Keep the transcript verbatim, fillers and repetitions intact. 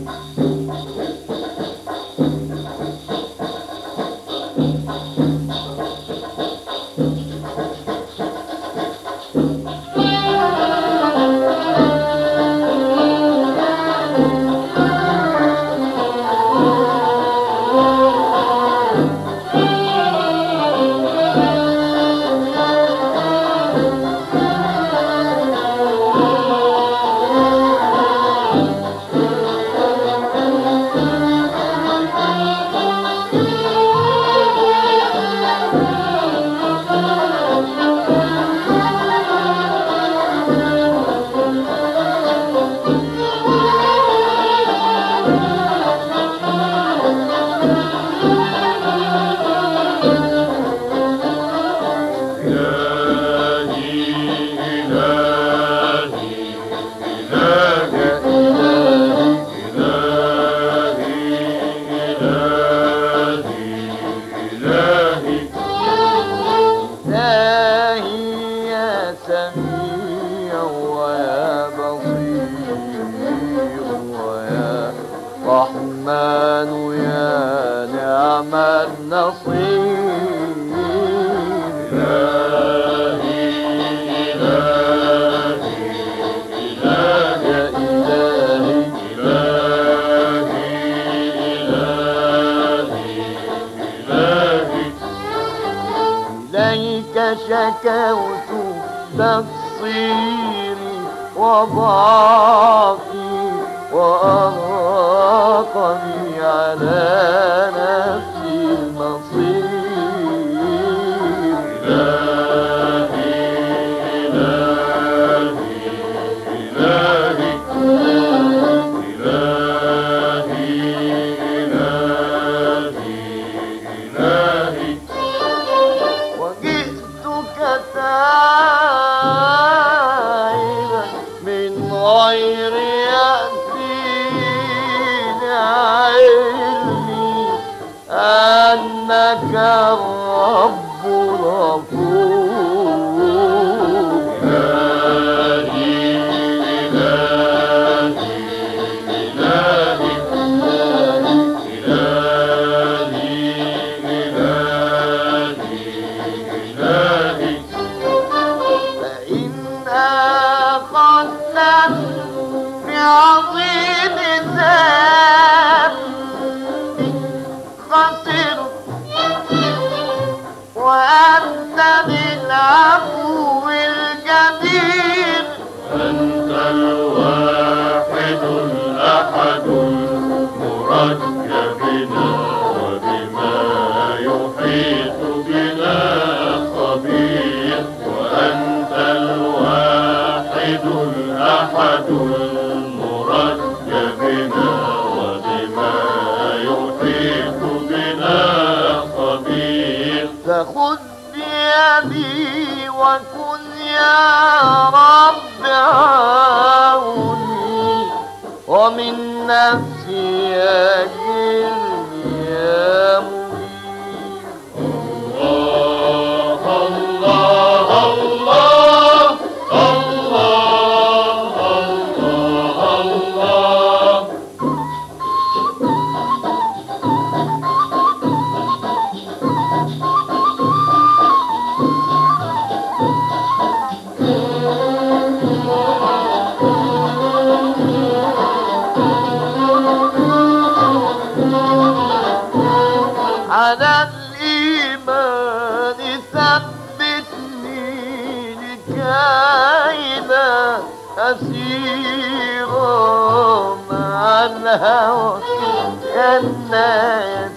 شكوت تقصيري وضعفي وأراقني على نفسي المصير. إلهي إلهي إلهي إلهي إلهي إلهي وجئتك تائبا من غير يأتين علمي أنك الرب الغفور. إلهي إلهي إلهي إلهي إلهي إلهي فإن أخذت بعظيم ذنبي خسرت وأنت بالعفو الجدير. أنت الواحد الأحد المرجى بنا وبما يحيط بنا خبير. وأنت الواحد الأحد المرجى بنا وبما يحيط بنا خبير. فخذ بيدي وكن يا رب عوني ومن نفسي أجرني يا مجيب. الله الله الله الله الله الله. على الإيمان ثبتني لكي لا أسير مع الهوى كالناس